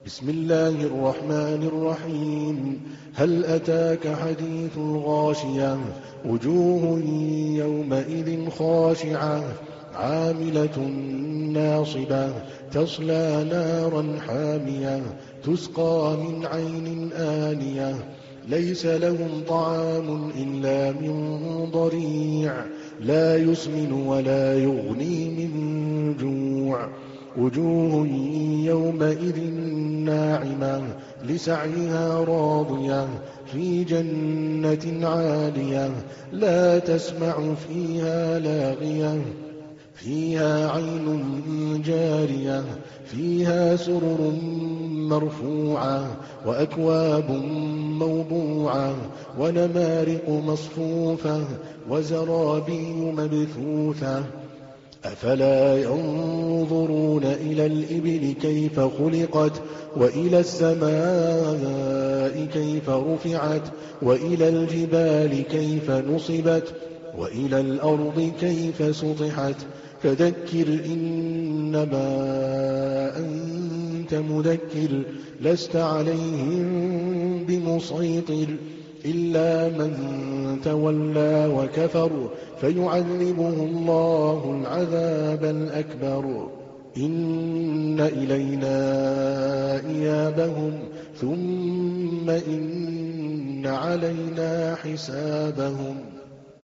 بسم الله الرحمن الرحيم. هل أتاك حديث الغاشية؟ وجوه يومئذ خاشعة عاملة ناصبة تصلى نارا حامية تسقى من عين آنية ليس لهم طعام إلا من ضريع لا يسمن ولا يغني من جوع. وجوه يومئذ ناعمة لسعيها راضية في جنة عالية لا تسمع فيها لاغية فيها عين جارية فيها سرر مرفوعة وأكواب موضوعة ونمارق مصفوفة وزرابي مبثوثة. أفلا ينظرون إلى الإبل كيف خلقت وإلى السماء كيف رفعت وإلى الجبال كيف نصبت وإلى الأرض كيف سطحت. فذكر إنما أنت مذكر لست عليهم بمسيطر إلا من تولى وكفر فيعذبه الله العذاب الأكبر. إن إلينا إيابهم ثم إن علينا حسابهم.